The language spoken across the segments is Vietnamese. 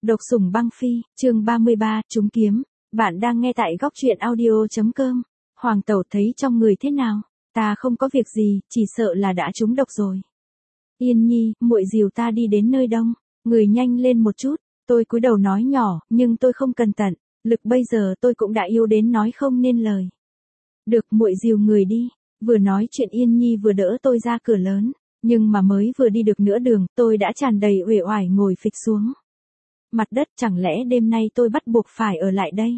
Độc sủng băng phi, chương 33, trúng kiếm. Bạn đang nghe tại góc truyện audio.com. Hoàng tẩu thấy trong người thế nào? Ta không có việc gì, chỉ sợ là đã trúng độc rồi. Yên Nhi, muội dìu ta đi đến nơi đông. Người nhanh lên một chút. Tôi cúi đầu nói nhỏ, nhưng tôi không cẩn thận. Lực bây giờ tôi cũng đã yếu đến nói không nên lời. Được, muội dìu người đi. Vừa nói chuyện Yên Nhi vừa đỡ tôi ra cửa lớn. Nhưng mà mới vừa đi được nửa đường, tôi đã tràn đầy uể oải ngồi phịch xuống. Mặt đất, chẳng lẽ đêm nay tôi bắt buộc phải ở lại đây?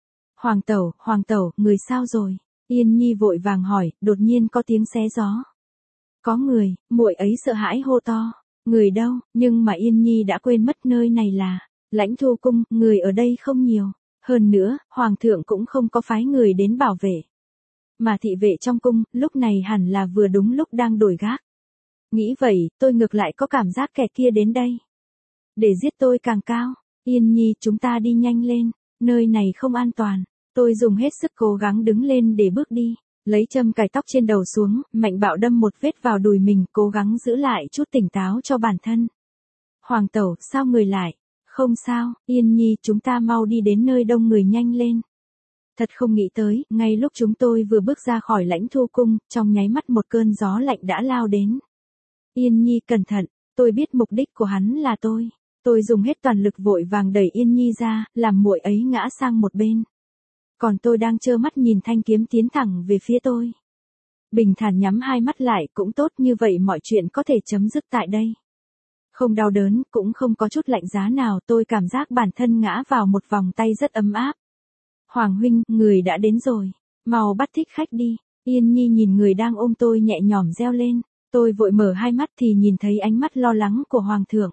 Hoàng tẩu, người sao rồi? Yên Nhi vội vàng hỏi, đột nhiên có tiếng xé gió. Có người, muội ấy sợ hãi hô to. Người đâu? Nhưng mà Yên Nhi đã quên mất nơi này là Lãnh Thu cung, người ở đây không nhiều. Hơn nữa, Hoàng thượng cũng không có phái người đến bảo vệ. Mà thị vệ trong cung, lúc này hẳn là vừa đúng lúc đang đổi gác. Nghĩ vậy, tôi ngược lại có cảm giác kẻ kia đến đây. Để giết tôi càng cao. Yên Nhi, chúng ta đi nhanh lên. Nơi này không an toàn. Tôi dùng hết sức cố gắng đứng lên để bước đi. Lấy châm cài tóc trên đầu xuống, mạnh bạo đâm một vết vào đùi mình, cố gắng giữ lại chút tỉnh táo cho bản thân. Hoàng tẩu, sao người lại? Không sao, Yên Nhi, chúng ta mau đi đến nơi đông người, nhanh lên. Thật không nghĩ tới, ngay lúc chúng tôi vừa bước ra khỏi Lãnh Thu cung, trong nháy mắt một cơn gió lạnh đã lao đến. Yên Nhi, cẩn thận, tôi biết mục đích của hắn là tôi. Tôi dùng hết toàn lực vội vàng đẩy Yên Nhi ra, làm muội ấy ngã sang một bên. Còn tôi đang trơ mắt nhìn thanh kiếm tiến thẳng về phía tôi. Bình thản nhắm hai mắt lại, cũng tốt, như vậy mọi chuyện có thể chấm dứt tại đây. Không đau đớn, cũng không có chút lạnh giá nào, tôi cảm giác bản thân ngã vào một vòng tay rất ấm áp. Hoàng huynh, người đã đến rồi. Mau bắt thích khách đi. Yên Nhi nhìn người đang ôm tôi nhẹ nhõm reo lên. Tôi vội mở hai mắt thì nhìn thấy ánh mắt lo lắng của Hoàng thượng.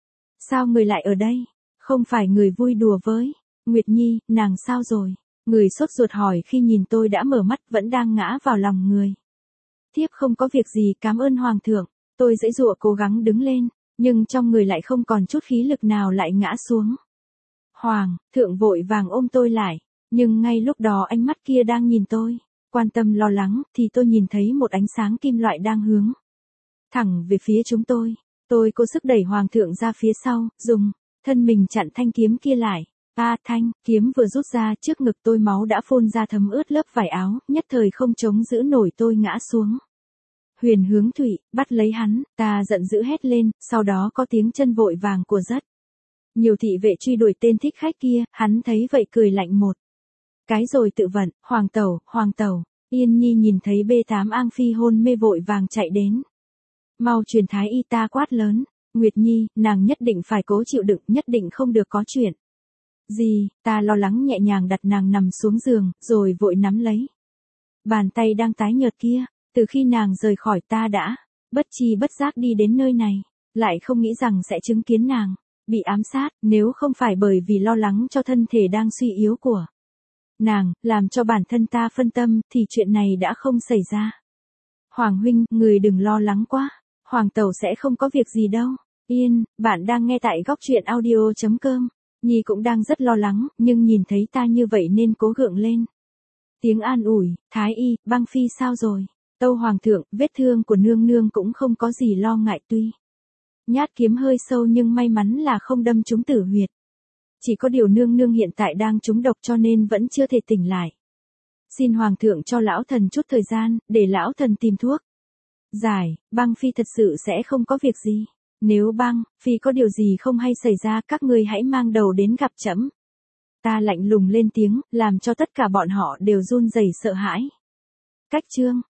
Sao người lại ở đây? Không phải người vui đùa với Nguyệt Nhi, nàng sao rồi? Người sốt ruột hỏi khi nhìn tôi đã mở mắt vẫn đang ngã vào lòng người. Thiếp không có việc gì, cảm ơn Hoàng thượng. Tôi giãy giụa cố gắng đứng lên, nhưng trong người lại không còn chút khí lực nào, lại ngã xuống. Hoàng thượng vội vàng ôm tôi lại, nhưng ngay lúc đó ánh mắt kia đang nhìn tôi, quan tâm lo lắng, thì tôi nhìn thấy một ánh sáng kim loại đang hướng thẳng về phía chúng tôi. Tôi cố sức đẩy Hoàng thượng ra phía sau, dùng thân mình chặn thanh kiếm kia lại. Thanh kiếm vừa rút ra, trước ngực tôi máu đã phun ra thấm ướt lớp vải áo, nhất thời không chống giữ nổi, tôi ngã xuống. Huyền Hướng Thụy, bắt lấy hắn, ta giận dữ hét lên, sau đó có tiếng chân vội vàng của rất nhiều thị vệ truy đuổi tên thích khách kia, hắn thấy vậy cười lạnh một cái rồi tự vận, Hoàng tẩu. Yên Nhi nhìn thấy B8 Ang Phi hôn mê vội vàng chạy đến. Mau truyền thái y, ta quát lớn. Nguyệt Nhi, nàng nhất định phải cố chịu đựng, nhất định không được có chuyện gì. Ta lo lắng nhẹ nhàng đặt nàng nằm xuống giường, rồi vội nắm lấy bàn tay đang tái nhợt kia. Từ khi nàng rời khỏi ta đã bất chi bất giác đi đến nơi này, lại không nghĩ rằng sẽ chứng kiến nàng bị ám sát. Nếu không phải bởi vì lo lắng cho thân thể đang suy yếu của nàng, làm cho bản thân ta phân tâm, thì chuyện này đã không xảy ra. Hoàng huynh, người đừng lo lắng quá. Hoàng tẩu sẽ không có việc gì đâu. Yên, bạn đang nghe tại góc truyện audio.com. Nhi cũng đang rất lo lắng, nhưng nhìn thấy ta như vậy nên cố gượng lên tiếng an ủi. Thái y, băng phi sao rồi? Tâu Hoàng thượng, vết thương của nương nương cũng không có gì lo ngại, tuy nhát kiếm hơi sâu nhưng may mắn là không đâm trúng tử huyệt. Chỉ có điều nương nương hiện tại đang trúng độc cho nên vẫn chưa thể tỉnh lại. Xin Hoàng thượng cho lão thần chút thời gian, để lão thần tìm thuốc giải. Băng phi thật sự sẽ không có việc gì. Nếu băng phi có điều gì không hay xảy ra, các ngươi hãy mang đầu đến gặp trẫm. Ta lạnh lùng lên tiếng, làm cho tất cả bọn họ đều run rẩy sợ hãi. Cách chương